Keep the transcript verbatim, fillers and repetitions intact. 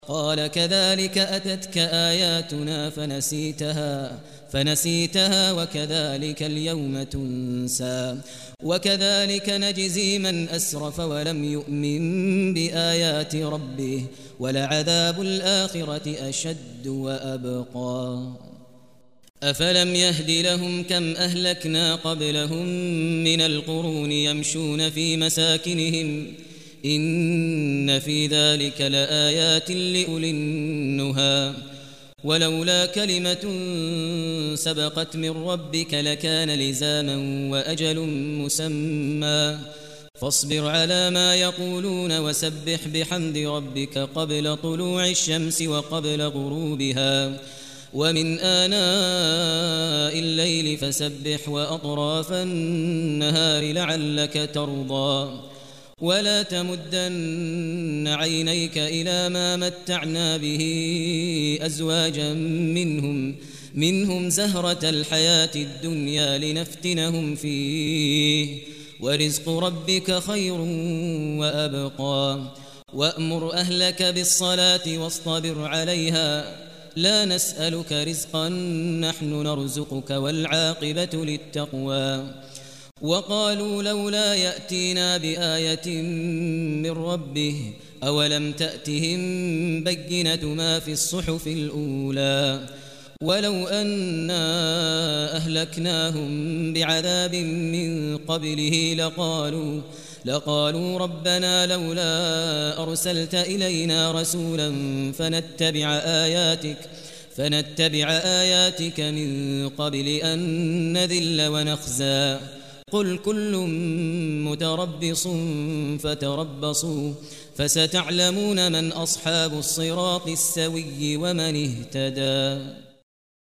قال كذلك أتتك آياتنا فنسيتها فنسيتها وكذلك اليوم تنسى وكذلك نجزي من أسرف ولم يؤمن بآيات ربه ولعذاب الآخرة أشد وأبقى أفلم يهد لهم كم أهلكنا قبلهم من القرون يمشون في مساكنهم إن في ذلك لآيات لأولي النهى ولولا كلمة سبقت من ربك لكان لزاما وأجل مسمى فاصبر على ما يقولون وسبح بحمد ربك قبل طلوع الشمس وقبل غروبها ومن آناء الليل فسبح وأطراف النهار لعلك ترضى ولا تمدن عينيك إلى ما متعنا به أزواجا منهم منهم زهرة الحياة الدنيا لنفتنهم فيه ورزق ربك خير وأبقى وأمر أهلك بالصلاة واصطبر عليها لا نسألك رزقا نحن نرزقك والعاقبة للتقوى وقالوا لولا يأتينا بآية من ربه أولم تأتهم بينة ما في الصحف الأولى ولو أنا أهلكناهم بعذاب من قبله لقالوا لقالوا ربنا لولا أرسلت إلينا رسولا فنتبع آياتك فنتبع آياتك من قبل أن نذل ونخزى قل كل متربص فتربصوا فستعلمون من أصحاب الصراط السوي ومن اهتدى.